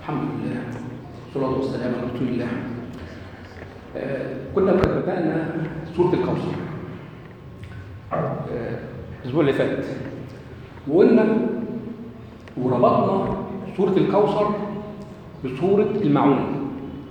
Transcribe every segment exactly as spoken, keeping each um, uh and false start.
الحمد لله والصلاة والسلام على رسول الله. آه كنا قد بدأنا سورة الكوثر آه الأسبوع اللي فات، وقلنا وربطنا سورة الكوثر بسورة الماعون،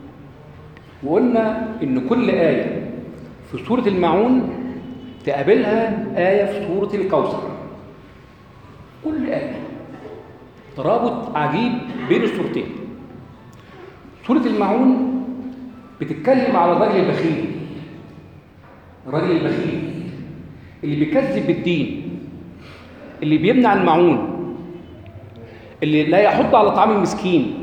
وقلنا إن كل آية في سورة الماعون تقابلها آية في سورة الكوثر. كل آية ترابط عجيب بين السورتين. سورة الماعون بتتكلم على الراجل البخيل، الراجل البخيل اللي بيكذب بالدين، اللي بيمنع الماعون، اللي لا يحض على طعام المسكين.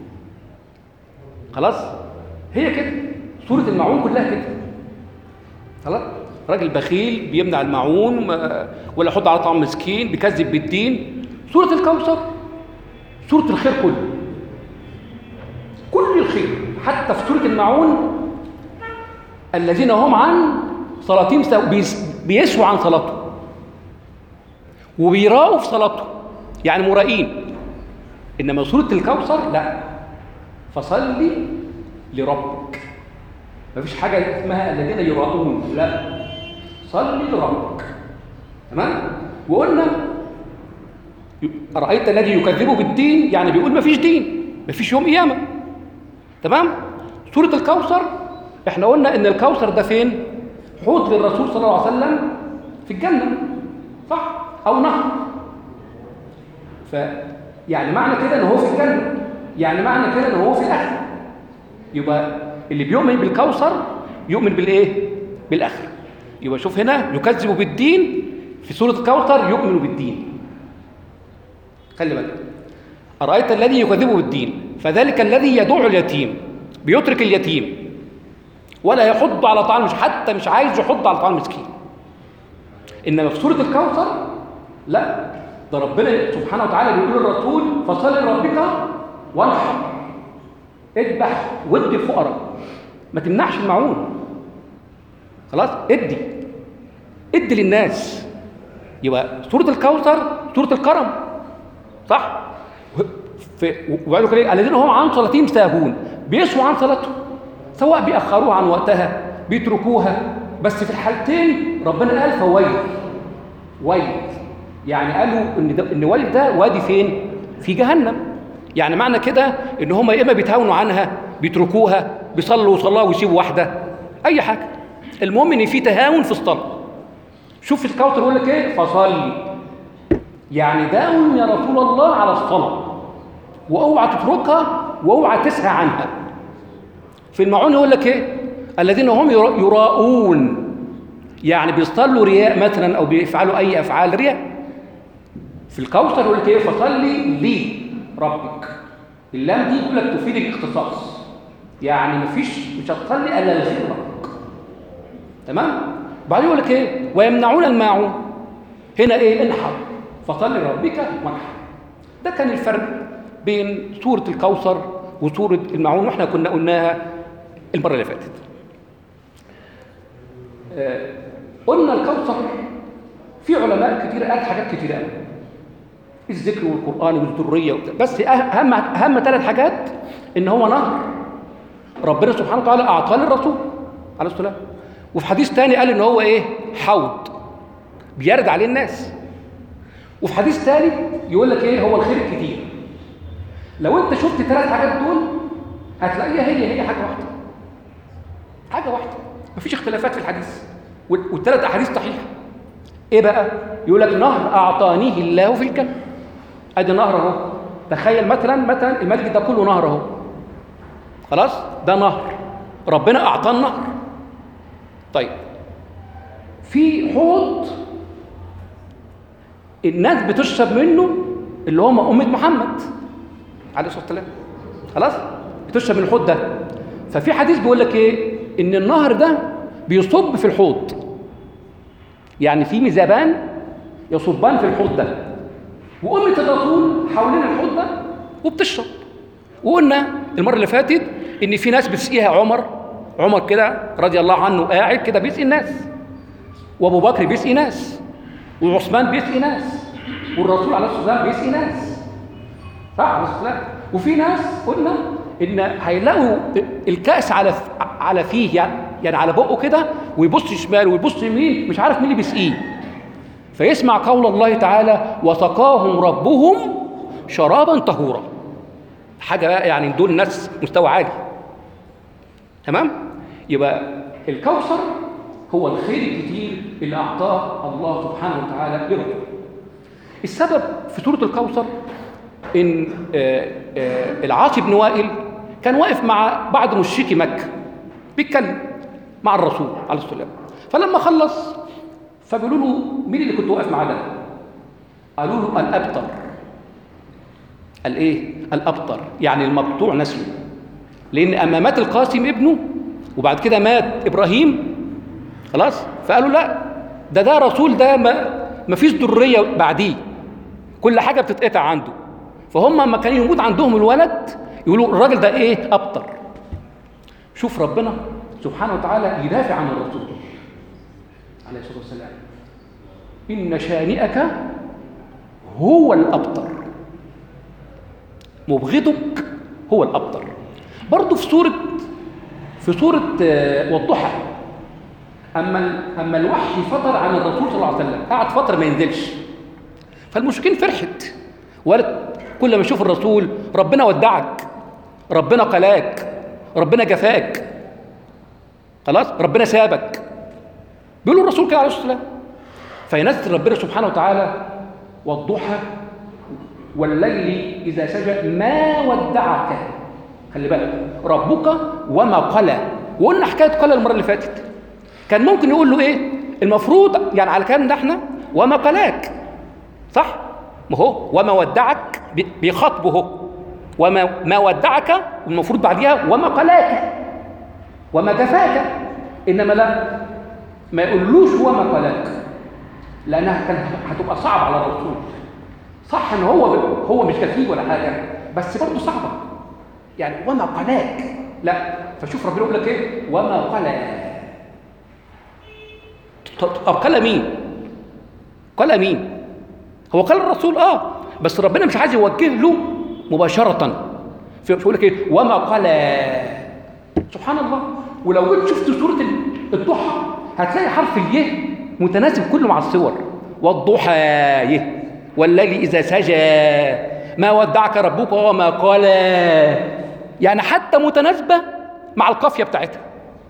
خلاص، هي كده سورة الماعون كلها كده. خلاص، راجل بخيل بيمنع الماعون ولا يحض على طعام المسكين، بيكذب بالدين. سورة الكوثر سورة الخير كله، كل الخير. حتى في سورة الماعون الذين هم عن صلاتهم بيسوا عن صلاته وبيراؤوا في صلاته، يعني مرائين. إنما سورة الكوثر لا، فصلي لربك. مفيش حاجة اسمها الذين يراؤون، لا، صلي لربك. تمام؟ وقلنا أرأيت الذي يكذب بالدين، يعني بيقول مفيش دين، مفيش يوم قيامة. تمام؟ سورة الكوثر احنا قلنا ان الكوثر ده فين؟ حوض للرسول صلى الله عليه وسلم في الجنة، صح؟ او نهر. ف يعني معنى كده ان هو في الجنة، يعني معنى كده ان هو في الاخر. يبقى اللي بيؤمن بالكوثر يؤمن بالايه؟ بالاخر. يبقى شوف هنا يكذب بالدين، في سورة الكوثر يؤمن بالدين. خلي بالك، أرأيت الذي يكذب بالدين فذلك الذي يدع اليتيم، بيترك اليتيم ولا يحض على طعام، مش حتى مش عايز يحض على طعام المسكين. إنما في سورة الكوثر لا، ده ربنا سبحانه وتعالى بيقول للرسول فصل لربك وانحر، اذبح وادي الفقراء، ما تمنعش الماعون. خلاص، ادي ادي للناس. يبقى سورة الكوثر سورة الكرم، صح؟ وقالوا كده الذين هم عن صلاتهم ساهون، بيسوا عن صلاتهم، سواء بيأخروها عن وقتها بيتركوها، بس في الحالتين ربنا قال فويل. ويل يعني قالوا ان ده ان ويل ده وادي فين؟ في جهنم. يعني معنى كده ان هم يا اما بيتهاونوا عنها، بيتركوها، بيصلوا صلاه ويسيبوا واحده، اي حاجه. المهم ان في تهاون في الصلاه. شوف في الكوثر يقول لك ايه؟ فصلي، يعني داوم يا رسول الله على الصلاه، واوعى تتركها واوعى تسهى عنها. في الماعون يقول لك ايه؟ الذين هم يراؤون، يعني بيصلوا رياء مثلا او بيفعلوا اي افعال رياء. في الكوثر يقول لك ايه؟ فصلي لي ربك. اللام دي يقول لك تفيد الاختصاص، يعني مفيش مش هتصلي الا لغير ربك. تمام؟ بعدين يقول لك ايه؟ ويمنعون الماعون. هنا ايه؟ انحر، فصلي لربك وانحر. ده كان الفرق بين سورة الكوثر وسورة الماعون، واحنا كنا قلناها المرة اللي فاتت. آه قلنا الكوثر في علماء كتير قال حاجات كتير قوي، الذكر والقرآن والذرية، بس أهم أهم ثلاث حاجات إن هو نهر ربنا سبحانه وتعالى أعطاه للرسول عليه السلام، وفي حديث تاني قال إن هو إيه؟ حوض بيرد عليه الناس، وفي حديث ثالث يقول لك إيه؟ هو الخير الكتير. لو أنت شفت الثلاث حاجات دول هتلاقيها هي هي حاجة واحدة، حاجة واحدة، مفيش اختلافات في الحديث، والثلاث أحاديث صحيحة. إيه بقى؟ يقول لك نهر أعطانيه الله في الجنة. أدي نهر أهو. تخيل مثلا مثلا المسجد ده كله نهر أهو. خلاص؟ ده نهر ربنا أعطاه النهر. طيب، في حوض الناس بتشرب منه، اللي هم أمة محمد عليه الصلاة والسلام. خلاص؟ بتشرب من الحوض ده. ففي حديث بيقول لك إيه؟ إن النهر ده بيصب في الحوض، يعني في ميزابان يصبان في الحوض ده، وأمة الرسول حوالين الحوض ده وبتشرب. وقلنا المرة اللي فاتت إن في ناس بتسقيها عمر، عمر كده رضي الله عنه قاعد كده بيسقي الناس، وأبو بكر بيسقي ناس، وعثمان بيسقي ناس، والرسول عليه الصلاة والسلام بيسقي ناس. صح عليه السلام. وفي ناس قلنا ان هيلاقوا الكأس على على فيه، يعني يعني على بقه كده، ويبص شمال ويبص يمين، مش عارف مين اللي بيسقيه، فيسمع قول الله تعالى وسقاهم ربهم شرابا طهورا. حاجه يعني دول ناس مستوى عالي. تمام؟ يبقى الكوثر هو الخير الكتير اللي اعطاه الله سبحانه وتعالى لرسوله. السبب في سوره الكوثر ان آآ آآ العاص بن وائل كان واقف مع بعض مشركي مكه بيتكلم مع الرسول عليه الصلاه والسلام، فلما خلص فبيقولوا له مين اللي كنت واقف معاه ده؟ قالوا له الابتر. الايه؟ الابتر، يعني المقطوع نسله، لان اما مات القاسم ابنه وبعد كده مات ابراهيم خلاص، فقالوا لا ده ده رسول، ده ما, ما فيش ذريه بعديه، كل حاجه بتتقطع عنده. فهم لما كان يموت عندهم الولد يقولوا الراجل ده ايه؟ ابتر. شوف ربنا سبحانه وتعالى يدافع عن الرسول عليه الصلاه والسلام، ان شانئك هو الابتر، مبغضك هو الابتر. برضه في سوره في سوره والضحى، اما اما الوحي فطر عن الرسول صلى الله عليه وسلم، قعد فتره ما ينزلش، فالمشركين فرحت وقالت كل ما يشوف الرسول ربنا ودعك، ربنا قلاك، ربنا جفاك، خلاص ربنا سابك، بيقولوا الرسول كده عليه الصلاه والسلام. فينزل ربنا سبحانه وتعالى والضحى والليل اذا سجى ما ودعك، خلي بالك، ربك وما قلى. وقلنا حكايه قلى المره اللي فاتت، كان ممكن يقول له ايه المفروض، يعني على كلامنا احنا وما قلاك، صح؟ ما هو وما ودعك بيخاطبه هو، وما ما ودعك المفروض بعديها وما قلاك وما جفاك، انما لا، ما يقولوش وما قلاك، لانها كانت هتبقى صعب على الرسول. صح ان هو هو مش كفيف ولا حاجه، بس برضه صعبه، يعني وما قلاك لا. فشوف ربنا يقول لك ايه؟ وما قلا. طب قلا مين؟ قلا مين؟ هو قال الرسول اه، بس ربنا مش عايز يوجه له مباشره، فيقول لك ايه؟ وما قلا. سبحان الله. ولو جيت شفت سوره الضحى هتلاقي حرف اليه متناسب كله مع الصور، والضحى يه، والليل اذا سجى ما ودعك ربك وما قلى، يعني حتى متناسبه مع القافيه بتاعتها.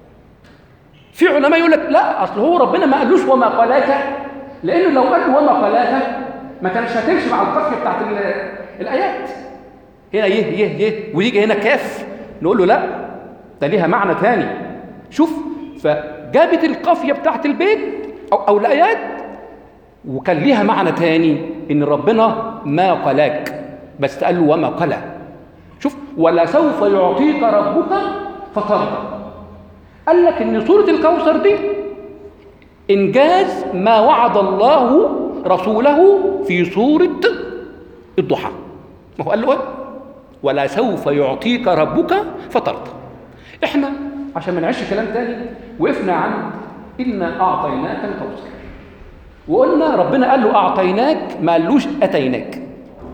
في علماء يقول لك لا، اصل هو ربنا ما قالوش وما قلاك، لانه لو قال وما قلاك ما كانش هتمشي مع القافيه بتاعت الايات. هنا يه يه يه ويجي هنا كاف، نقول له لا ده ليها معنى ثاني. شوف، فجابت القافيه بتاعت البيت او او الايات وكان ليها معنى ثاني، ان ربنا ما قلاك، بس قال له وما قلا. شوف، ولا سوف يعطيك ربك فترضى. قال لك ان سوره الكوثر دي انجاز ما وعد الله رسوله في سوره الضحى. ما هو قال له ايه؟ ولا سوف يعطيك ربك فترضى. احنا عشان ما نعيش كلام تاني وقفنا عند انا اعطيناك الكوثر، وقلنا ربنا قال له اعطيناك، ما قالوش اتيناك.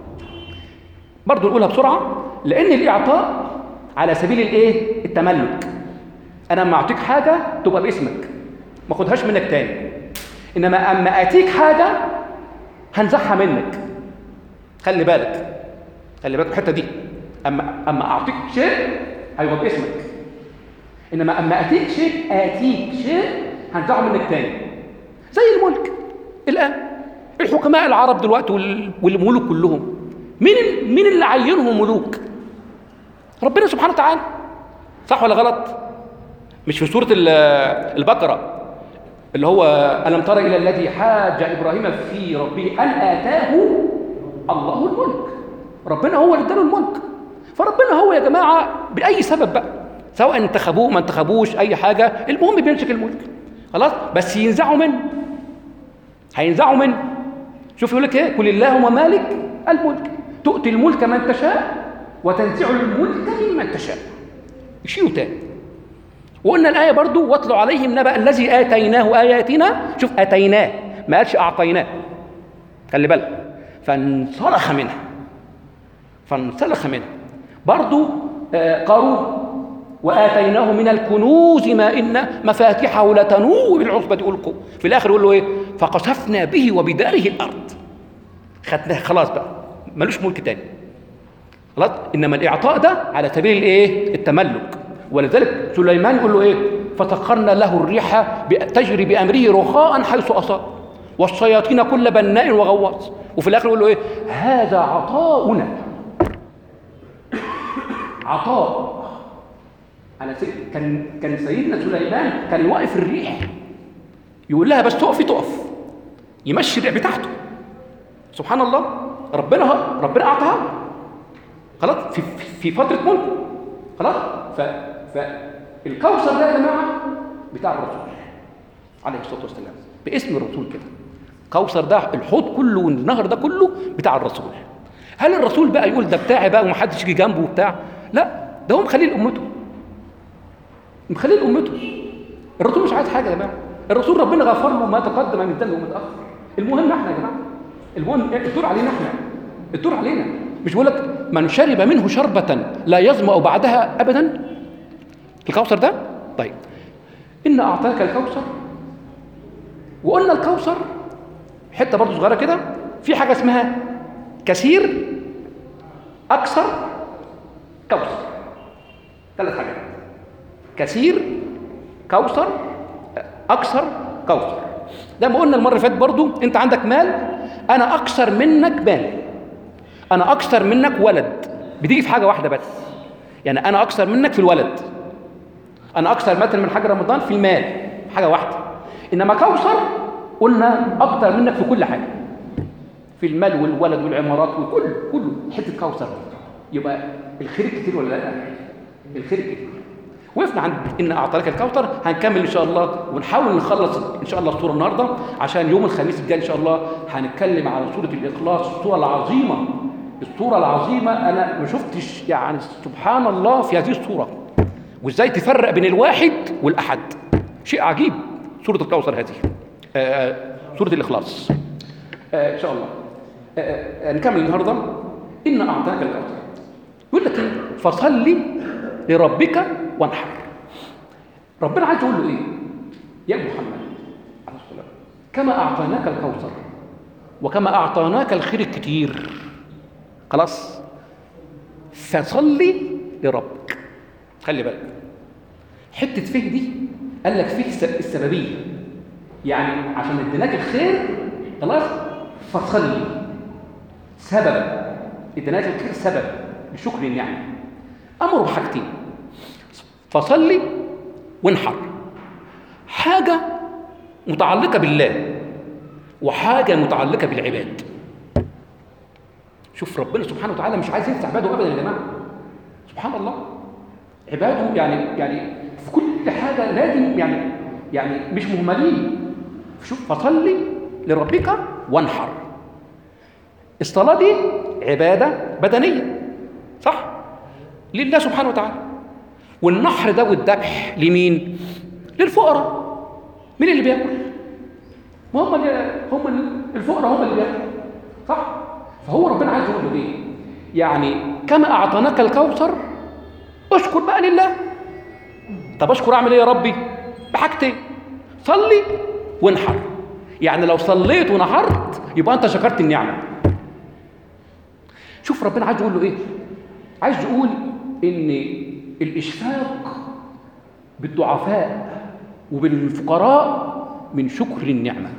برضه نقولها بسرعه، لان الاعطاء على سبيل الايه؟ التملك. انا لما اعطيك حاجه تبقى باسمك، ما اخدهاش منك تاني، انما اما اتيك حاجه هنزعها منك. خلي بالك خلي بالك الحته دي، اما اما اعطيك شيء هيبقى باسمك، انما اما اتيك شيء اتيك شيء هنزعه منك تاني. زي الملك الان، الحكماء العرب دلوقتي والملوك كلهم، مين مين اللي عينهم ملوك؟ ربنا سبحانه وتعالى، صح ولا غلط؟ مش في سوره البقره اللي هو ألم تر إلى الذي حاج إبراهيم في ربه أن آتاه الله الملك؟ ربنا هو اللي اداله الملك. فربنا هو يا جماعة بأي سبب بقى، سواء انتخبوه ما انتخبوش أي حاجة، المهم بيمسك الملك خلاص، بس ينزعوا منه، هينزعوا منه. شوف يقول لك ايه؟ قل اللهم مالك الملك تؤتي الملك من تشاء وتنزع الملك ممن تشاء. يشيلوا تاني. وقلنا الآية برضو واتلو عليهم نبأ الذي آتيناه آياتنا. شوف آتيناه، ما قالش أعطيناه، خلي بالك. فانصرخ منها، فانسلخ منها. برضو آه قارون وآتيناه من الكنوز ما إن مفاتحه لتنوء بالعصبة أولي القوة. في الآخر يقول له إيه؟ فقصفنا به وبداره الأرض. خدناه خلاص بقى، ملوش ملك تاني خلاص. إنما الإعطاء ده على سبيل الإيه؟ التملك. ولذلك سليمان يقول له إيه؟ فسخرنا له الريح تجري بأمره رخاء حيث أصاب والشياطين كل بناء وغواص. وفي الآخر يقول له إيه؟ هذا عطاؤنا. عطاء على سيد كان كان سيدنا سليمان كان يوقف الريح يقول لها بس تقفي تقف، يمشي الريح بتاعته. سبحان الله، ربنا ربنا اعطاها خلاص في في فتره ملكه خلاص. ف فالكوثر ده يا جماعه بتاع الرسول عليه الصلاه والسلام، باسم الرسول كده. كوثر ده الحوض كله والنهر ده كله بتاع الرسول. هل الرسول بقى يقول ده بتاعي بقى ومحدش يجي جنبه وبتاع؟ لا، ده هو مخليه لامته، مخليه لامته. الرسول مش عايز حاجه يا جماعه. الرسول ربنا غفر له ما تقدم من ذنبه وما تاخر. المهم احنا يا جماعه، المهم الدور علينا احنا، الدور علينا. مش بقول لك من شرب منه شربة لا يظمأ بعدها ابدا؟ الكوثر ده. طيب إن أعطاك الكوثر، وقلنا الكوثر حتة برضو صغيرة كده، في حاجة اسمها كثير، أكثر، كوثر. ثلاث حاجات: كثير، كوثر، أكثر، كوثر. ده ما قلنا المرة اللي فاتت برضو، أنت عندك مال، أنا أكثر منك مال، أنا أكثر منك ولد، بتيجي في حاجة واحدة بس. يعني أنا أكثر منك في الولد، أنا أكثر مثلا من حاج رمضان في المال، حاجة واحدة. إنما كوثر قلنا أكثر منك في كل حاجة، في المال والولد والعمارات وكل كله حتة كوثر. يبقى الخير كتير ولا لا؟ الخير كتير. وقفنا عند إن أعطاك الكوثر. هنكمل إن شاء الله ونحاول نخلص إن شاء الله الصورة النهاردة، عشان يوم الخميس الجاي إن شاء الله هنتكلم على سورة الإخلاص، الصورة العظيمة، الصورة العظيمة. أنا ما شفتش يعني سبحان الله في هذه الصورة، وإزاي تفرق بين الواحد والأحد، شيء عجيب. سورة الكوثر هذه، آه سورة الإخلاص. آه إن شاء الله آه آه نكمل النهاردة. إن أعطاك الكوثر، يقول لك إيه؟ فصلي لربك وانحر. ربنا عايز يقول له إيه؟ يا محمد عليه الصلاة، كما أعطيناك الكوثر وكما أعطيناك الخير الكتير خلاص، فصلي لربك. خلي بالك حتة فيه دي، قال لك فيه السببية، يعني عشان اديناك الخير خلاص فصلي، سبب اديناك الخير، سبب لشكر النعمة. أمره بحاجتين: فصلي وانحر. حاجة متعلقة بالله وحاجة متعلقة بالعباد. شوف ربنا سبحانه وتعالى مش عايز ينسى عباده أبدا يا جماعة. سبحان الله، عباده يعني يعني في كل حاجة لازم يعني يعني مش مهملين. شوف فصلي لربك وانحر. الصلاة دي عبادة بدنية صح؟ لله سبحانه وتعالى. والنحر ده والذبح لمين؟ للفقراء. مين اللي بياكل؟ ما هم هم الفقراء هم اللي بياكلوا صح؟ فهو ربنا عايز يقول له ايه؟ يعني كما اعطيناك الكوثر اشكر بقى لله. طب اشكر اعمل ايه يا ربي؟ بحاجتين: صلي وانحر. يعني لو صليت ونحرت يبقى انت شكرت النعمه. شوف ربنا عايز يقول له ايه؟ عايز يقول ان الاشفاق بالضعفاء وبالفقراء من شكر النعمه.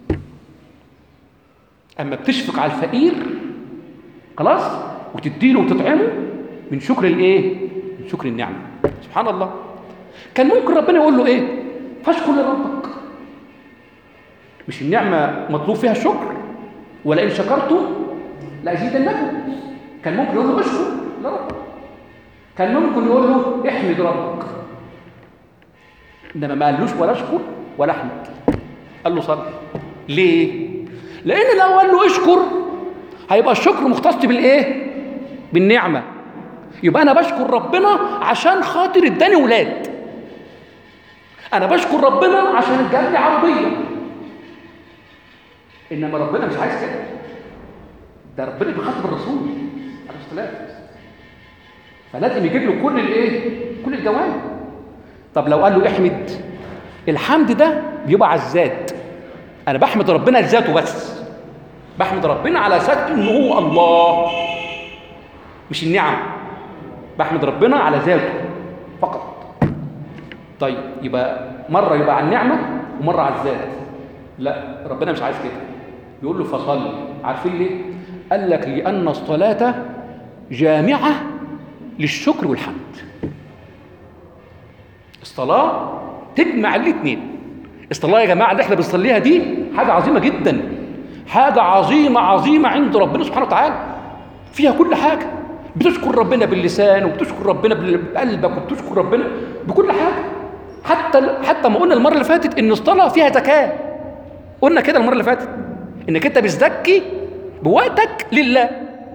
اما بتشفق على الفقير خلاص وتديله وتطعمه من شكر الايه؟ من شكر النعمه. سبحان الله. كان ممكن ربنا يقول له ايه؟ فاشكر لربك. مش النعمه مطلوب فيها الشكر؟ ولئن شكرتم لازيدنكم. كان ممكن يقول له اشكر لربك، كان ممكن يقول له احمد ربك، انما ما قالوش ولا اشكر ولا احمد، قال له صلي. ليه؟ لان لو قال له اشكر هيبقى الشكر مختص بالايه؟ بالنعمه. يبقى انا بشكر ربنا عشان خاطر اداني ولاد، انا بشكر ربنا عشان اداني عربيه. انما ربنا مش عايز كده. ده ربنا بيخاطب الرسول عليه الصلاه الصلاة، فلازم يجيب له كل الايه؟ كل الجوانب. طب لو قال له احمد، الحمد ده بيبقى على الذات، انا بحمد ربنا لذاته بس، بحمد ربنا على ذات انه هو الله، مش النعم، بحمد ربنا على ذاته فقط. طيب يبقى مره يبقى على النعمه ومره على الذات، لا ربنا مش عايز كده، يقول له فصل. عارفين ليه؟ قال لك لان الصلاه جامعه للشكر والحمد. الصلاه تجمع الاثنين. الصلاه يا جماعه اللي احنا بنصليها دي حاجه عظيمه جدا، حاجه عظيمه عظيمه عند ربنا سبحانه وتعالى، فيها كل حاجه، بتشكر ربنا باللسان وبتشكر ربنا بقلبك وبتشكر ربنا بكل حاجه. حتى حتى ما قلنا المره اللي فاتت ان الصلاه فيها زكاه، قلنا كده المره اللي فاتت انك انت بتزكي بوقتك لله.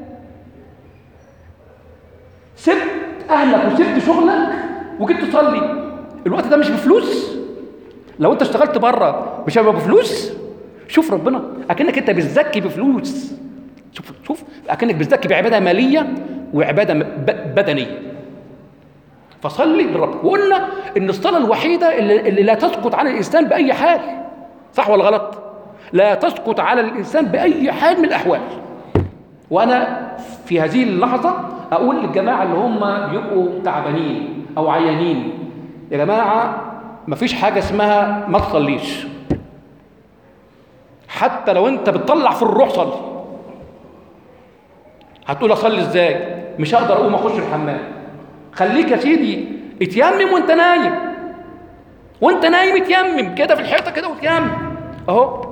سبت اهلك وسبت شغلك وجيت تصلي، الوقت ده مش بفلوس. لو انت اشتغلت بره مش هيبقى بفلوس. شوف ربنا اكنك انت بتزكي بفلوس، شوف شوف اكنك بتزكي بعباده ماليه وعباده بدنيه. فصلي لربك. وقلنا ان الصلاه الوحيده اللي, اللي لا تسقط على الانسان باي حال، صح ولا غلط؟ لا تسقط على الانسان باي حال من الاحوال. وانا في هذه اللحظه اقول للجماعه اللي هم بيبقوا تعبانين او عيانين، يا جماعه مفيش حاجه اسمها ما تصليش. حتى لو انت بتطلع في الروح صلي. هتقول اصلي ازاي؟ مش هقدر اقوم اخش الحمام. خليك يا سيدي اتيمم وانت نايم، وانت نايم اتيمم كده في الحيطه كده وتيمم اهو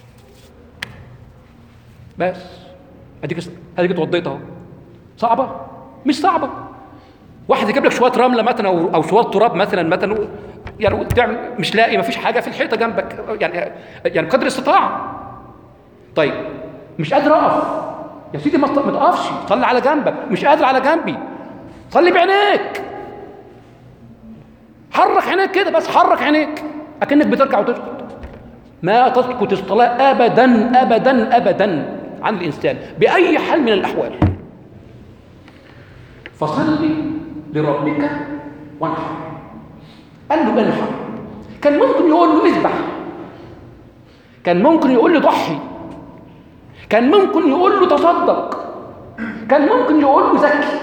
بس. اديك اديك اتوضيت اهو. صعبه؟ مش صعبه. واحد يجيب لك شويه رمله مثلا او او شويه تراب مثلا مثلا يعني تعمل مش لاقي، مفيش حاجه في الحيطه جنبك يعني يعني قدر الاستطاعه. طيب مش قادر اقف يا سيدي، ما تقفش، صلي على جنبك. مش قادر على جنبي، صلي بعينيك، حرك عينيك كده بس، حرك عينيك اكنك بتركع وتسجد. ما تسقط الصلاه ابدا ابدا ابدا عن الانسان باي حال من الاحوال. فصلي لربك وانحر. قال له انحر. كان ممكن يقول له اذبح، كان ممكن يقول له ضحي، كان ممكن يقول له تصدق، كان ممكن يقول له زكي،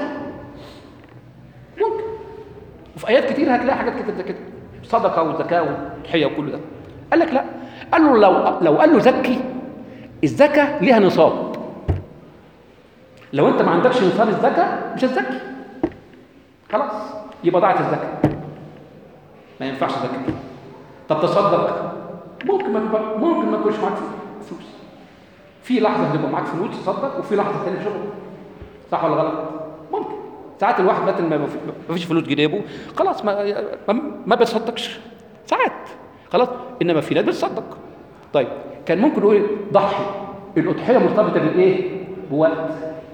ممكن. وفي ايات كتير هتلاقي حاجات كده كده، صدقه وزكاه وتضحيه وكل ده. قال لك لا، قال له لو لو قال له زكي، الزكاه ليها نصاب. لو انت ما عندكش نصاب الزكاه مش هتزكي، خلاص يبقى ضاعت الزكاه، ما ينفعش زكاه. طب تصدق، ممكن ما ممكن ما يكونش معاك فلوس، في لحظه هتبقى معاك فلوس تصدق وفي لحظه ثانيه شغل، صح ولا غلط؟ ممكن. ساعات الواحد مثلا ما فيش فلوس جيبه خلاص ما ما بيتصدقش ساعات، خلاص. انما في ناس بتصدق. طيب كان ممكن نقول ضحي. الاضحيه مرتبطه بالايه؟ بوقت.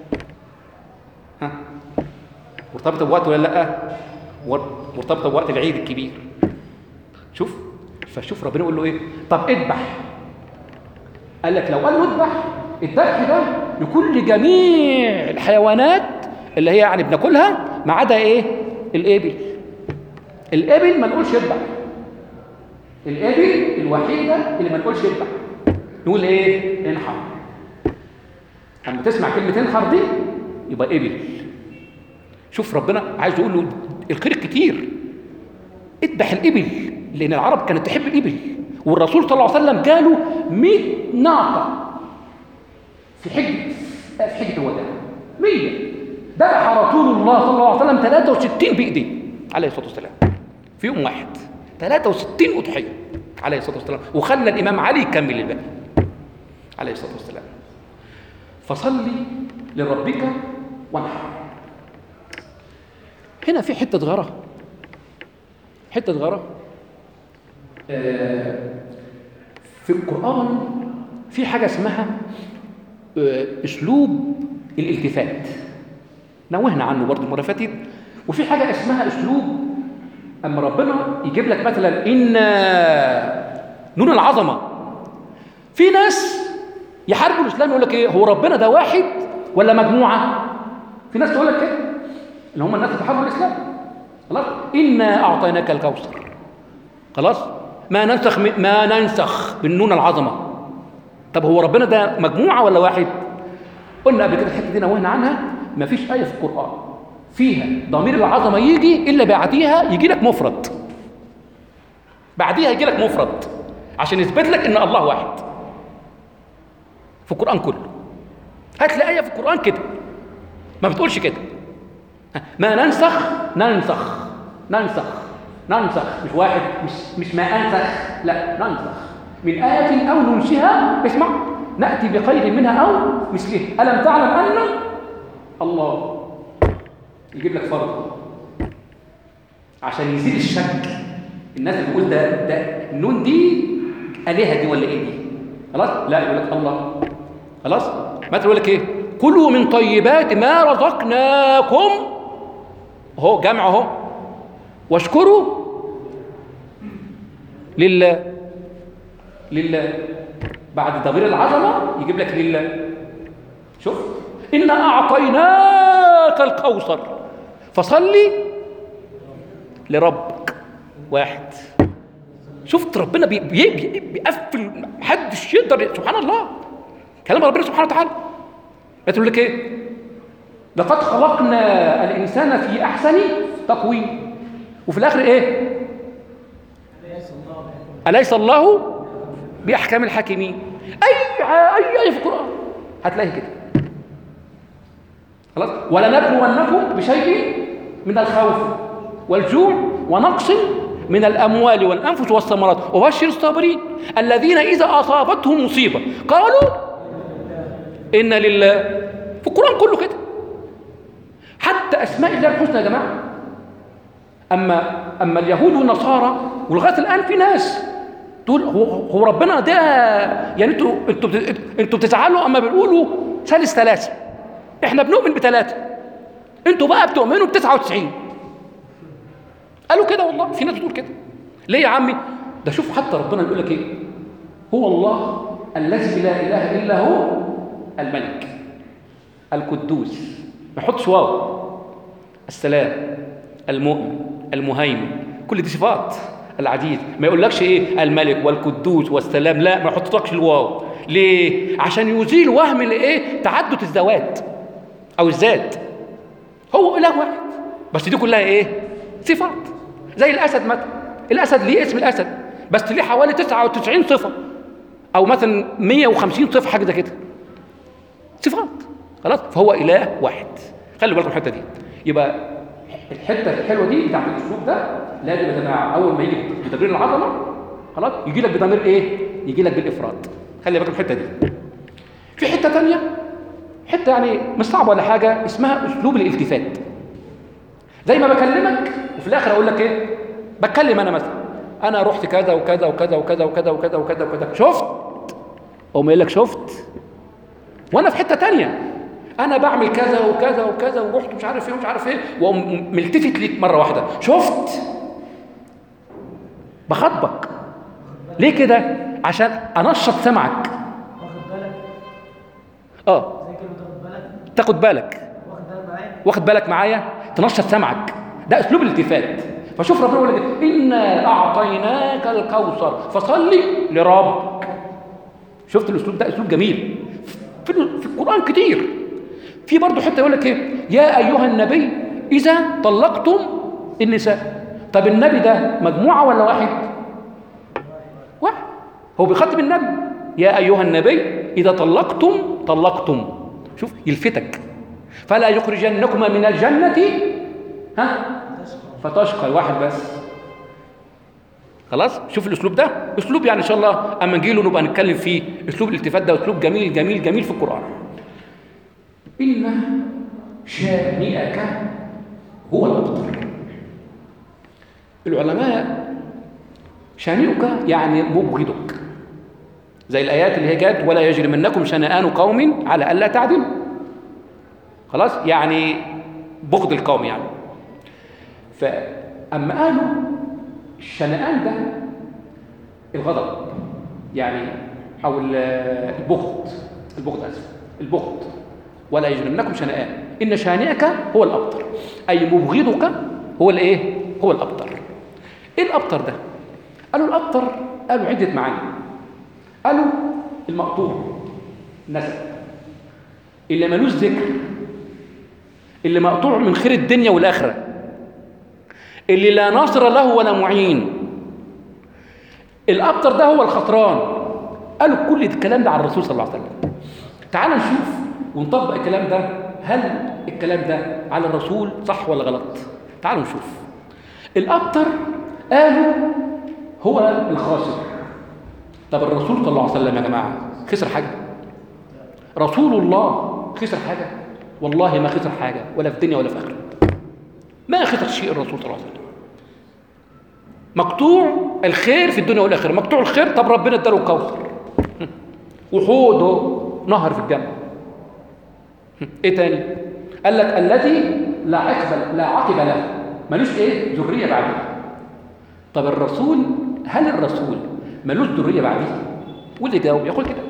ها مرتبطه بوقت ولا لا؟ مرتبطه بوقت العيد الكبير. شوف، فشوف ربنا يقول له ايه؟ طب اذبح. قال لك لو قال له اذبح، الذبح ده لكل جميع الحيوانات اللي هي يعني بناكلها ما عدا ايه؟ الابل. الابل ما نقولش اذبح، الابل الوحيده اللي ما نقولش اذبح، نقول ايه؟ انحر. اما تسمع كلمه انحر دي يبقى ابل. شوف ربنا عايز يقول له الخير كتير، اذبح الابل، لان العرب كانت تحب الابل، والرسول صلى الله عليه وسلم جاله مئة ناقه في حجه في حجه الوداع. مئة ذبح رسول الله صلى الله عليه وسلم ثلاثة وستين بايديه عليه الصلاه والسلام في يوم واحد، ثلاثة وستين اضحيه عليه الصلاه والسلام، وخلى الامام علي يكمل الباقي عليه الصلاه والسلام. فصلي لربك وانحر. هنا في حته صغيره، حته صغيره في القرآن، في حاجة اسمها أسلوب الالتفات، نوهنا عنه برضه المرة فاتت. وفي حاجة اسمها أسلوب أما ربنا يجيب لك مثلا إن نون العظمة. في ناس يحاربوا الإسلام يقول لك إيه، هو ربنا ده واحد ولا مجموعة؟ في ناس تقول لك كده اللي هم الناس اللي حرموا الاسلام. خلاص، انا اعطيناك الكوثر. خلاص، ما ننسخ ما ننسخ بالنون العظمه. طب هو ربنا ده مجموعه ولا واحد؟ قلنا قبل كده الحته دي نوهنا عنها. ما فيش ايه في القران فيها ضمير العظمه يجي الا بعديها يجي لك مفرد. بعديها يجي لك مفرد عشان يثبت لك ان الله واحد في القران كله. هات لي ايه في القران كده ما بتقولش كده. ما ننسخ ننسخ ننسخ ننسخ مش واحد، مش مش ما انسخ، لا ننسخ من آية أو ننشها. اسمع، نأتي بخير منها أو مثله. ألم تعلم أن الله يجيب لك فرض عشان يزيد الشك. الناس اللي بتقول ده ده النون دي آلهة دي ولا إيه دي؟ خلاص، لا يقول لك الله. خلاص، ما تقول لك إيه؟ كلوا من طيبات ما رزقناكم، اهو جمع اهو، واشكروا لله. لله بعد ضمير العظمه يجيب لك لله. شوف، انا اعطيناك الكوثر فصلي لربك. واحد. شفت ربنا بي بي بي بيقفل، محدش يقدر. سبحان الله، كلام ربنا سبحانه وتعالى. بتقول لك ايه؟ لقد خلقنا الانسان في احسن تقويم. وفي الاخر ايه؟ اليس الله باحكام الحاكمين. اي اي اي في القران هتلاقي كده. خلاص، ولنبلونكم بشيء من الخوف والجوع ونقص من الاموال والانفس والثمرات وبشر الصابرين الذين اذا اصابتهم مصيبه قالوا انا لله. في القران كله كده. حتى اسماء الله الحسنى يا جماعه. اما اما اليهود والنصارى ولغايه الان في ناس تقول هو هو ربنا ده، يعني انتوا انتوا انتوا بتزعلوا اما بنقولوا ثالث ثلاثه، احنا بنؤمن بثلاثه، انتوا بقى بتؤمنوا ب تسعة وتسعين. قالوا كده والله، في ناس بتقول كده. ليه يا عمي؟ ده شوف حتى ربنا يقول لك ايه؟ هو الله الذي لا اله الا هو الملك القدوس، ما يحطش واو. السلام، المؤمن، المهيمن، كل دي صفات. العزيز، ما يقولكش ايه الملك والقدوس والسلام، لا ما يحطلكش الواو. ليه؟ عشان يزيل وهم الايه؟ تعدد الذوات او الذات. هو اله واحد بس دي كلها ايه؟ صفات. زي الاسد مثلا، الاسد ليه اسم الاسد بس ليه حوالي تسعة وتسعين صفه او مثلا مية وخمسين صفه، حاجه زي كده، صفات. خلاص، فهو اله واحد. خلي بالكم الحته دي. يبقى الحته الحلوه دي بتاعت الاسلوب ده لازم يا جماعه اول ما يجي بتدبير العظمه خلاص يجي لك بضمير ايه؟ يجي لك بالافراد. خلي بالكم الحته دي. في حته ثانيه، حته يعني مش صعبه ولا حاجه، اسمها اسلوب الالتفات. زي ما بكلمك وفي الاخر اقول لك ايه؟ بتكلم انا مثلا، انا رحت كذا وكذا وكذا وكذا وكذا وكذا وكذا وكذا، شفت؟ اقوم قايل لك شفت؟ وانا في حته ثانيه انا بعمل كذا وكذا وكذا ورحت مش عارف ايه ومش عارف ايه، واقوم ملتفت ليك مره واحده، شفت؟ بخاطبك. ليه كده؟ عشان انشط سمعك. واخد بالك؟ اه زي كده تاخد بالك؟ تاخد بالك، واخد بالك معايا؟ واخد بالك معايا؟ تنشط سمعك. ده اسلوب الالتفات. فشوف ربنا يقول لك انا اعطيناك الكوثر فصلي لربك. شفت الاسلوب ده؟ اسلوب جميل في في القران كتير. في برضه حته يقول لك ايه؟ يا ايها النبي اذا طلقتم النساء. طب النبي ده مجموعه ولا واحد؟ واحد. هو بيخاطب النبي، يا ايها النبي اذا طلقتم طلقتم. شوف يلفتك، فلا يخرجنكما من الجنه ها فتشقى. واحد بس. خلاص، شوف الاسلوب ده اسلوب يعني ان شاء الله اما نجي له نبقى نتكلم فيه. اسلوب الالتفات ده اسلوب جميل جميل جميل في القران. ان شانئك هو الابتر. العلماء شانئك يعني مبغضك، زي الايات اللي هي جت ولا يجرمنكم شنآن قوم على الا تعدلوا. خلاص، يعني بغض القوم يعني. فاما قالوا الشنآن ده الغضب يعني او البغض، البغض اسف البغض ولا يجرمنكم شنآن إن شانئك هو الأبتر، أي مبغضك هو الإيه؟ هو الأبتر. إيه الأبتر ده؟ قالوا الأبتر قالوا عدة معاني. قالوا المقطوع نسب، اللي ملوش ذكر، اللي مقطوع من خير الدنيا والآخرة، اللي لا ناصر له ولا معين. الأبتر ده هو الخطران. قالوا كل الكلام ده على الرسول صلى الله عليه وسلم. تعالوا نشوف ونطبق الكلام ده، هل الكلام ده على الرسول صح ولا غلط؟ تعالوا نشوف. الأبتر قالوا هو الخاسر. طب الرسول صلى الله عليه وسلم يا جماعة خسر حاجة؟ رسول الله خسر حاجة؟ والله ما خسر حاجة، ولا في الدنيا ولا في آخرة. ما خسر شيء الرسول صلى الله عليه وسلم. مقطوع الخير في الدنيا والآخرة، مقطوع الخير. طب ربنا اداله الكوثر وحوضه نهر في الجنة. ايه تاني؟ قال لك الذي لا عقب لا عقب له، ملوش ايه؟ ذرية بعده. طب الرسول، هل الرسول ملوش ذرية بعده؟ واللي جاوب يقول كده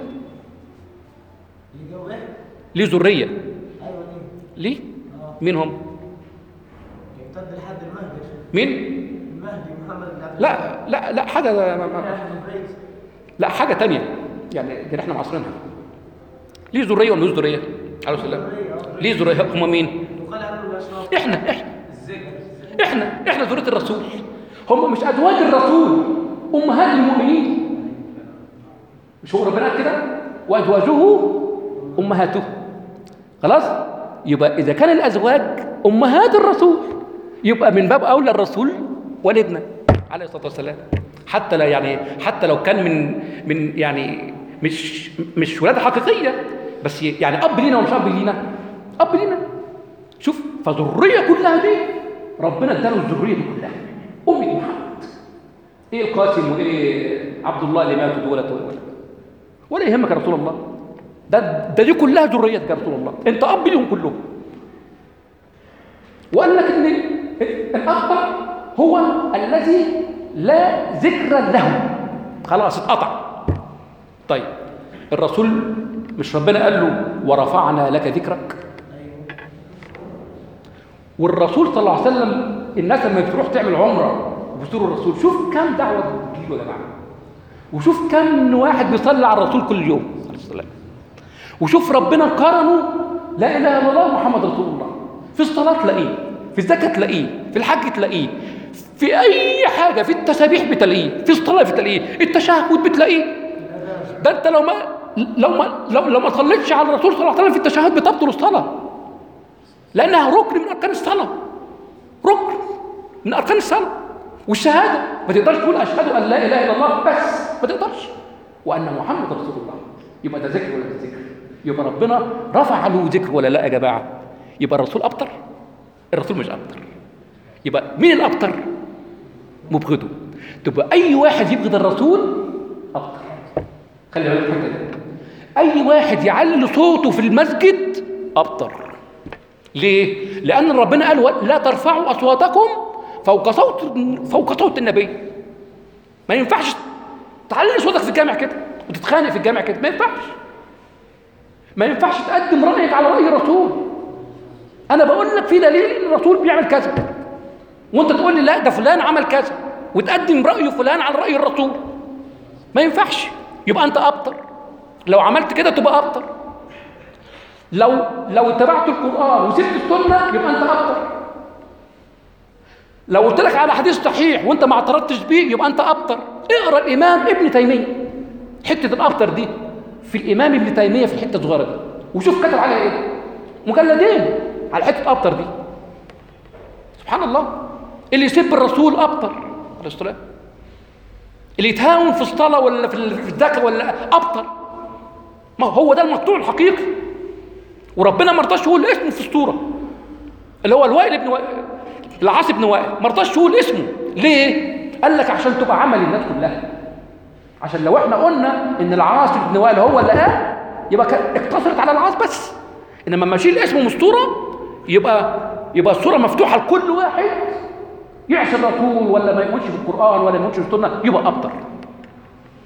ليه ذرية. ايوه ليه؟ ليه؟ مين هم؟ يمتد لحد المهدي. مين؟ المهدي محمد بن عبد لا لا لا حاجة ما- ما- الله. لا حاجة تانية يعني دي احنا معاصرينها. ليه ذرية ولا ملوش ذرية؟ عليه السلام. ليه ذرية؟ هم مين؟ وقال عنه الاشراف. احنا احنا احنا احنا ذرية الرسول. هم مش ازواج الرسول، امهات المؤمنين. مش هو ربنا قال كده؟ وازواجه امهاته. خلاص؟ يبقى اذا كان الازواج امهات الرسول يبقى من باب اولى الرسول والدنا عليه الصلاه والسلام. حتى لا يعني حتى لو كان من من يعني مش مش ولاده حقيقيه، بس يعني اب لينا ومش اب لينا، اب لينا. شوف، فذريه كلها دي ربنا اداله الذريه دي كلها. امه محمد، ايه القاسم وايه عبد الله اللي ماتوا دولت ولا ولا يهمك يا رسول الله. ده ده دي كلها ذريتك يا رسول الله، انت اب لهم كلهم. وقال لك ان الاب هو الذي لا ذكر له، خلاص اتقطع. طيب الرسول مش ربنا قال له ورفعنا لك ذكرك؟ والرسول صلى الله عليه وسلم الناس لما بتروح تعمل عمره بتزور الرسول، شوف كم دعوه بتجيله يا جماعه، وشوف كم واحد بيصلي على الرسول كل يوم صلى الله عليه وسلم، وشوف ربنا قارنه لا اله الا الله محمد رسول الله. في الصلاه تلاقيه، في الزكاه تلاقيه، في الحج تلاقيه، في اي حاجه، في التسابيح بتلاقيه، في الصلاه بتلاقيه، التشهد بتلاقيه. ده انت لو ما لو ما لو, لو ما صليتش على الرسول صلى الله عليه وسلم في التشهد بتبطل الصلاه، لانها ركن من اركان الصلاه، ركن من اركان الصلاه. والشهاده ما تقدرش تقول اشهد ان لا اله الا الله بس، ما تقدرش، وان محمد رسول الله. يبقى ده ذكر ولا مش ذكر؟ يبقى ربنا رفع له ذكر ولا لا يا جماعه؟ يبقى الرسول ابتر؟ الرسول مش ابتر. يبقى مين الابتر؟ مبغضه. تبقى اي واحد يبغض الرسول ابتر. خلي بالك الحته دي. اي واحد يعلي صوته في المسجد ابتر. ليه؟ لان ربنا قال لا ترفعوا اصواتكم فوق صوت فوق صوت النبي. ما ينفعش تعلي صوتك في الجامع كده وتتخانق في الجامع كده، ما ينفعش. ما ينفعش تقدم رايك على راي الرسول. انا بقول لك في دليل ان الرسول بيعمل كذا وانت تقول لي لا ده فلان عمل كذا، وتقدم راي فلان على راي الرسول. ما ينفعش. يبقى انت ابتر. لو عملت كده تبقى ابتر. لو لو اتبعت القران وسبت السنه يبقى انت ابتر. لو قلت لك على حديث صحيح وانت ما اعترضتش بيه يبقى انت ابتر. اقرا الامام ابن تيميه حته الابتر دي في الامام ابن تيميه في الحته الصغيره دي، وشوف كتب عليها ايه، مجلدين على حته الابتر دي. سبحان الله. اللي يسب الرسول ابتر عليه الصلاه، اللي يتهاون في الصلاه ولا في الزكاه ولا ابتر. ما هو ده المقطوع الحقيقي، وربنا ما رضاش يقول اسمه في السوره، اللي هو الوائل ابن وائل، العاص بن وائل، ما رضاش يقول اسمه. ليه؟ قال لك عشان تبقى عمل الناس كلها. عشان لو احنا قلنا ان العاص بن وائل هو اللي قال يبقى اقتصرت على العاص بس، انما لما اشيل اسمه من الصوره يبقى يبقى الصوره مفتوحه لكل واحد يعصي الرسول ولا ما يقولش في القران ولا ما يقولش في السنه يبقى ابتر.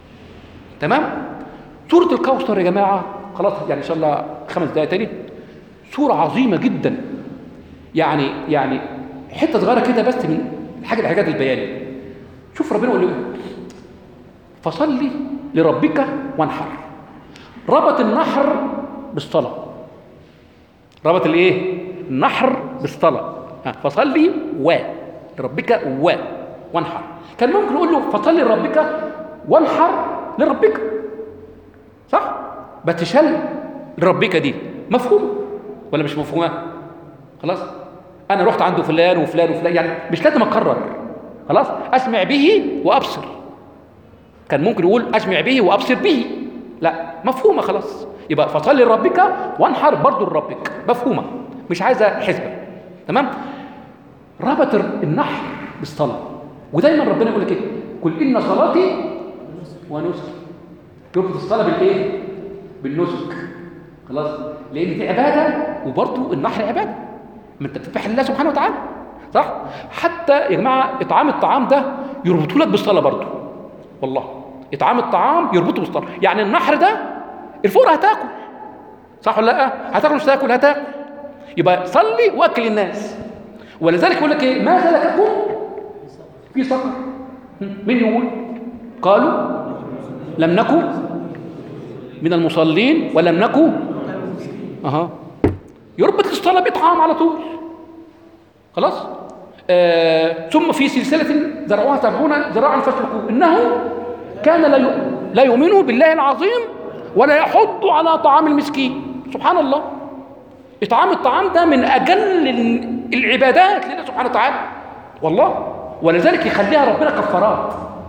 تمام؟ سوره الكوثر يا جماعه خلاص يعني ان شاء الله خمس دقائق تاني. سورة عظيمة جدا، يعني يعني حتة صغيرة كده بس من حاجة الحاجات البيان. شوف ربنا يقول له ايه؟ فصلي لربك وانحر. ربط النحر بالصلاة، ربط الايه؟ النحر بالصلاة. فصلي و لربك و وانحر. كان ممكن يقول له فصلي لربك وانحر لربك، صح؟ بس شال لربك دي مفهوم ولا مش مفهومه؟ خلاص انا رحت عنده فلان وفلان وفلان، يعني مش لازم اكرر، خلاص اسمع به وابصر. كان ممكن يقول اسمع به وابصر به، لا مفهومه خلاص. يبقى فصلي لربك وانحر برضو لربك، مفهومه مش عايزه حسبه. تمام؟ ربط النحر بالصلاه. ودايما ربنا يقول لك ايه؟ قل ان صلاتي ونسكي. يربط الصلاه بالايه؟ بالنسك. خلاص؟ لان دي عباده وبرضو النحر عباده، ما انت بتذبح لله سبحانه وتعالى، صح؟ حتى يا جماعه اطعام الطعام ده يربطوا لك بالصلاه برضو، والله اطعام الطعام يربطه بالصلاه. يعني النحر ده الفقراء هتاكل، صح ولا لا؟ هتاكل مش هتاكل؟ هتاكل. يبقى صلي واكل الناس. ولذلك يقول لك ايه؟ ما سلككم في سقر؟ مين يقول؟ قالوا لم نكن من المصلين ولم نكن. اها يربط الصلاه باطعام على طول، خلاص. آه ثم في سلسله زرعوها سبعون ذراعا فاسلكوه انه كان لا لا يؤمن بالله العظيم ولا يحض على طعام المسكين. سبحان الله، اطعام الطعام ده من اجل العبادات لله سبحانه وتعالى، والله. ولذلك يخليها ربنا كفارات.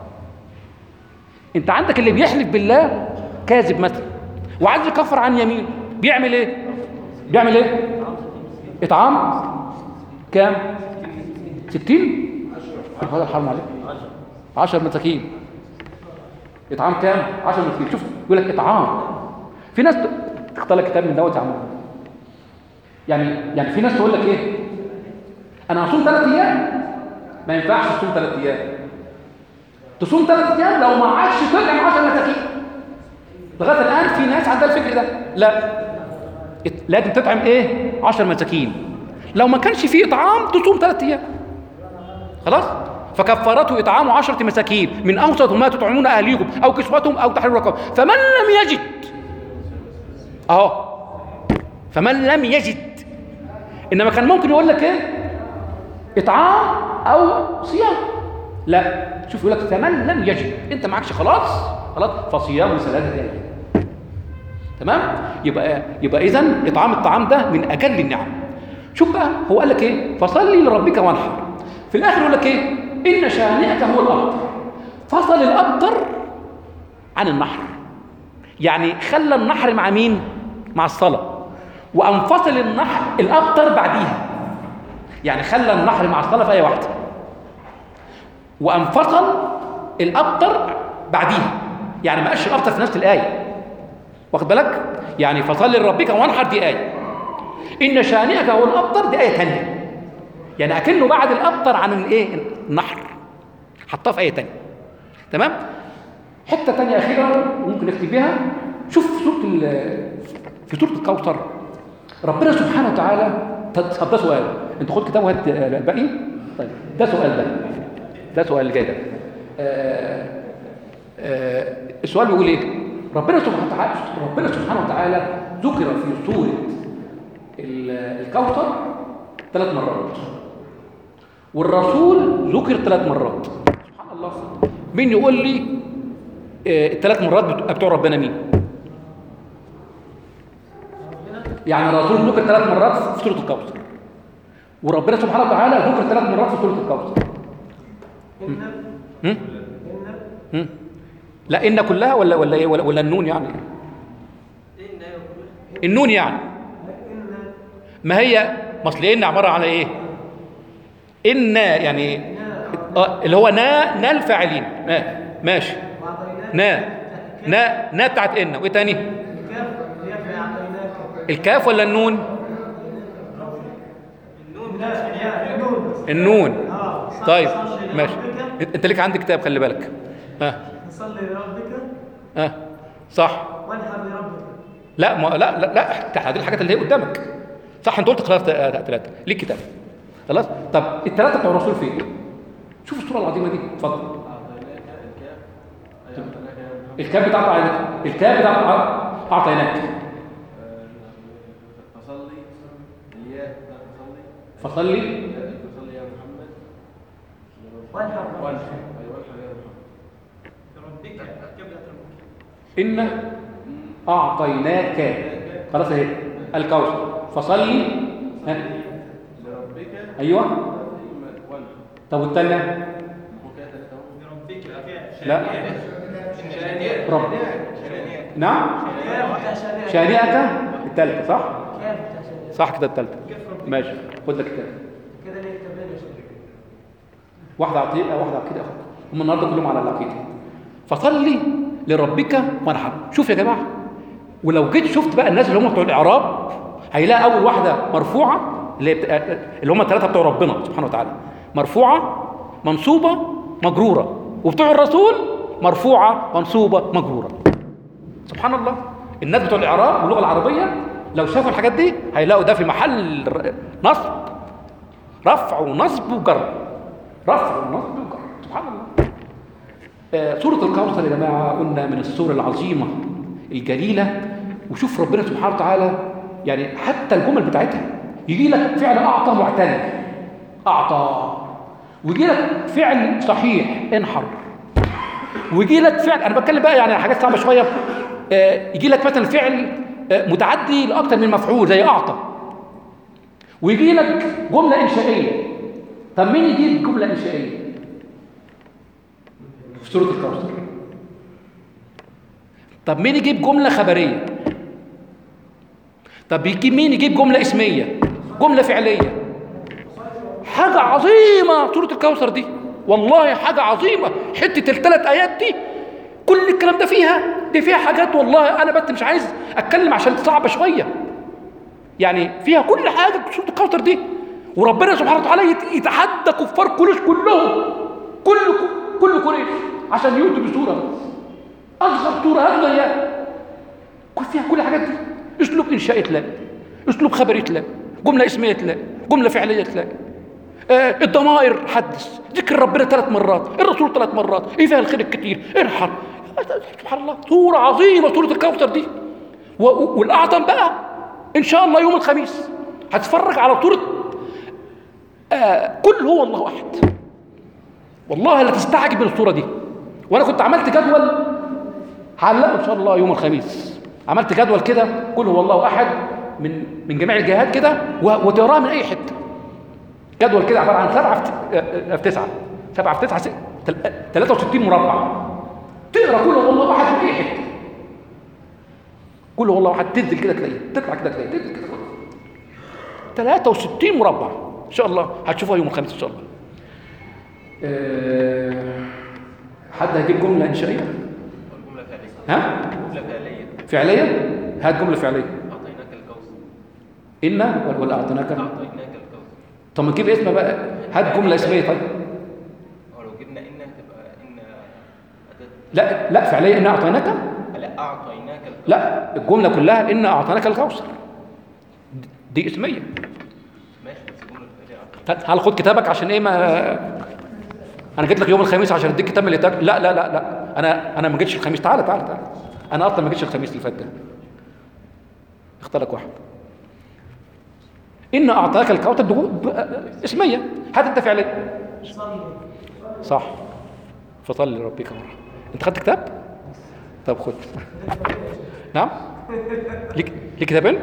انت عندك اللي بيحلف بالله كاذب مثلا وعايز يكفر عن يمين، بيعمل ايه؟ بيعمل ايه؟ اطعام كام؟ ستين؟ هذا حرام عليك. عشر مساكين. اطعام كام؟ عشر مساكين. شوف يقول لك اطعام. في ناس تختار لك كتاب من دوت يا عم. يعني يعني في ناس تقول لك ايه؟ انا هصوم ثلاث ايام. ما ينفعش تصوم ثلاث ايام. تصوم ثلاث ايام لو ما عادش تطعم عشر مساكين. لغايه الان في ناس عندها الفكر ده. لا، لازم تطعم ايه؟ عشر مساكين. لو ما كانش فيه اطعام تصوم ثلاث ايام، خلاص. فكفارته اطعام عشرة مساكين من اوسط ما تطعمون اهليكم او كسوتهم او تحرير رقبه فمن لم يجد. اهو فمن لم يجد. انما كان ممكن يقول لك ايه؟ اطعام او صيام. لا، شوف يقول لك فمن لم يجد. انت معكش خلاص خلاص فصيام ثلاثه ايام. تمام؟ يبقى يبقى اذا اطعام الطعام ده من اجل النعم. شوف بقى هو قال لك ايه؟ فصلي لربك وانحر. في الاخر يقول لك ايه؟ ان شانئك هو الابتر. فصل الابتر عن النحر، يعني خلى النحر مع مين؟ مع الصلاه. وانفصل النحر الابتر بعديها، يعني خلى النحر مع الصلاه في ايه واحده وانفصل الابتر بعديها، يعني ما قالش الابتر في نفس الايه، واخد بالك؟ يعني فصل لربك وانحر دي ايه، ان شانئك هو الابتر دي ايه ثانيه، يعني اكنه بعد الابتر عن الايه؟ النحر، حطها في ايه ثانيه. تمام؟ حته ثانيه اخيره ممكن نكتب بيها. شوف سوره في سوره الكوثر ربنا سبحانه وتعالى. طب ده سؤال، انت خد كتاب وهات الباقي. طيب ده سؤال، ده ده سؤال اللي جاي ده. آه آه السؤال بيقول ايه؟ ربنا سبحانه وتعالى ربنا سبحانه وتعالى ذكر في سوره الكوثر ثلاث مرات، والرسول ذكر ثلاث مرات. سبحان الله. مين يقول لي آه الثلاث مرات بتوع ربنا مين؟ يعني الرسول ذكر ثلاث مرات في سوره الكوثر، وربنا سبحانه وتعالى ذكر ثلاث مرات في سوره الكوثر. هم؟ هم؟ لا إن كلها ولا ولا ايه ولا, ولا النون يعني؟ النون يعني ما هي مصل إن عباره على ايه؟ إن يعني آه اللي هو نا نا الفاعلين. ما ماشي. نا نا نا بتاعت إن. وايه تاني؟ الكاف ولا النون؟ النون. طيب ماشي. انت ليك عندك كتاب خلي بالك. ها صلي لربك. ها صح. وانحر لربك. لا ما لا لا لا دي الحاجات اللي هي قدامك. صح انت قلت خلاص ثلاثه ليه كتاب خلاص. طب الثلاثه بتوع الرسول فين؟ شوف الصوره العظيمه دي اتفضل. الكتاب بتاع الكتاب بتاع اعطيناك فصلي الياء فصلي فصلي فصلي يا محمد وانحر وانحر ايوه وانحر يا محمد ربك قبلة إن أعطيناك خلاص اهي الكوثر فصلي ها لربك أيوه. وانحر. طب والثانية بربك لا شانئك رب نعم كيف شانئك الثالثة صح كيف صح كده الثالثة ماشي خد لك كده كده ليه كتابين يا شيخ؟ واحدة عقيدة واحدة عقيدة هم النهارده كلهم على العقيدة. فصلي لربك وانحر. شوف يا جماعة ولو جيت شفت بقى الناس اللي هم بتوع الإعراب هيلاقي أول واحدة مرفوعة اللي, بت... اللي هم الثلاثة بتوع ربنا سبحانه وتعالى مرفوعة منصوبة مجرورة وبتوع الرسول مرفوعة منصوبة مجرورة. سبحان الله الناس بتوع الإعراب واللغة العربية لو شافوا الحاجات دي هيلاقوا ده في محل نصب رفع ونصب وجر رفع ونصب وجر سبحان الله. آه سورة الكوثر يا جماعة قلنا من السور العظيمة الجليلة. وشوف ربنا سبحانه وتعالى يعني حتى الجمل بتاعتها يجي لك فعل أعطى معتل أعطى ويجي لك فعل صحيح انحر ويجي لك فعل أنا بتكلم بقى يعني حاجات صعبة شوية آه يجي لك مثلا فعل آه متعدي لأكثر من مفعول زي أعطى ويجي لك جملة إنشائية. طب مين يجيب جملة إنشائية في سورة الكوثر؟ طب مين يجيب جملة خبرية؟ طب يجيب مين يجيب جملة اسمية جملة فعلية؟ حاجة عظيمة سورة الكوثر دي والله حاجة عظيمة. حتة الثلاث آيات دي كل الكلام ده فيها دي فيها حاجات والله أنا بس مش عايز أتكلم عشان صعبة شوية يعني فيها كل حاجة في سورة الكوثر دي. وربنا سبحانه وتعالى يتحدى كفار قريش كلهم كل كل قريش عشان يؤتوا بسورة أصغر سورة هذا هي كل فيها كل الحاجات دي. أسلوب إنشائي تلاقي أسلوب خبري تلاقي جملة اسمية تلاقي جملة فعلية تلاقي آه الضمائر حدث ذكر ربنا ثلاث مرات الرسول ثلاث مرات إيه فيها الخير الكتير انحر سبحان الله. سورة عظيمة سورة الكوثر دي. والأعظم بقى إن شاء الله يوم الخميس هتفرج على سورة آه كل هو الله أحد. والله لا تستعجب من الصورة دي. وأنا كنت عملت جدول هعلقه إن شاء الله يوم الخميس. عملت جدول كده كل هو الله أحد من من جميع الجهات كده وتقراه من أي حتة. جدول كده عبارة عن سبعة في تسعة سبعة في تسعة ثلاثة وستين مربع. تقرا كل هو الله أحد من أي حتة. كل هو الله أحد تنزل كده تلاقيه تطلع كده تلاقيه تنزل كده ثلاثة وستين مربع إن شاء الله هتشوفوها يوم الخميس إن شاء الله. أه حد هيجيب جملة إنشائية؟ جملة فعلية. ها؟ جملة فعلية. فعلية؟ هات جملة فعلية. أعطيناك الكوثر. إن ولا أعطيناك؟ أعطيناك الكوثر. طب ما تجيب اسم بقى هات جملة اسمية طيب. ولو جبنا إن هتبقى إن أداة. لا لا فعلية إن أعطيناك؟ لا أعطيناك الكوثر. لا الجملة كلها إن أعطيناك الكوثر. دي اسمية. ماشي بس الجملة الفعلية أعطيناك. هل خد كتابك عشان إيه ما أنا جيت لك يوم الخميس عشان أديك كتاب من اللي تاك... لا لا لا لا أنا أنا ما جيتش الخميس. تعالى تعالى تعالى أنا أصلا ما جيتش الخميس اللي فات ده. اختار لك واحد. إن أعطاك الكوثر دو... اسمية. هات أنت فعلية. صح. فصل لربك مرة. أنت خدت كتاب؟ طب خد. نعم؟ ليك ليك كتابين؟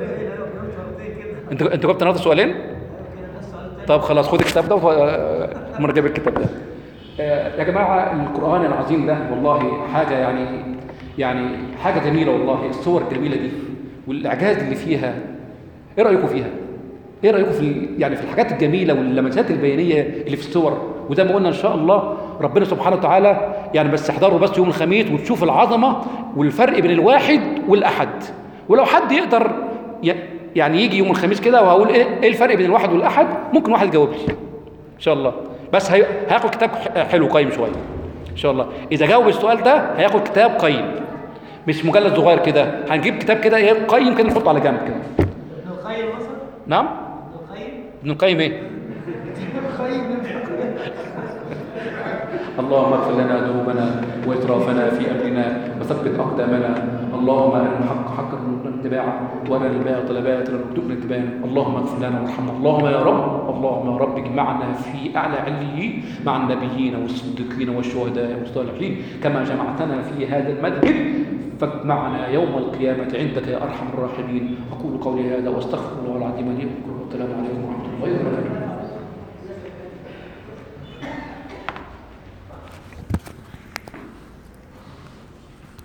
أنت أنت جبت النهارده سؤالين؟ طب خلاص خد الكتاب ده ومرة جايب الكتاب ده. آه يا جماعة القرآن العظيم ده والله حاجة يعني يعني حاجة جميلة والله. الصور الجميلة دي والإعجاز اللي فيها إيه رأيكم فيها؟ إيه رأيكم في يعني في الحاجات الجميلة واللمسات البيانية اللي في الصور؟ وزي ما قلنا إن شاء الله ربنا سبحانه وتعالى يعني بس احضروا بس يوم الخميس وتشوف العظمة والفرق بين الواحد والأحد. ولو حد يقدر يعني يجي يوم الخميس كده وهقول ايه الفرق بين الواحد والاحد ممكن واحد يجاوب لي ان شاء الله. بس هي... هياخد كتاب حلو قيم شويه ان شاء الله. اذا جاوب السؤال ده هياخد كتاب قيم مش مجلد صغير كده. هنجيب كتاب كده ايه قيم كده نحطه على جنب كده. ابن القيم مثلا نعم القيم ابن القيم ايه؟ اللهم اغفر لنا ذنوبنا واسرافنا في امرنا وثبت اقدامنا. اللهم ارنا الحق حقا وارزقنا اتباعه وارنا الباطل باطلا وارزقنا اتباعه. اللهم اغفر لنا وارحمنا. اللهم يا رب اللهم يا رب اجمعنا في اعلى عليين مع النبيين والصديقين والشهداء والصالحين كما جمعتنا في هذا المسجد، فاجمعنا يوم القيامه عندك يا ارحم الراحمين. اقول قولي هذا واستغفر الله العظيم لي ولكم.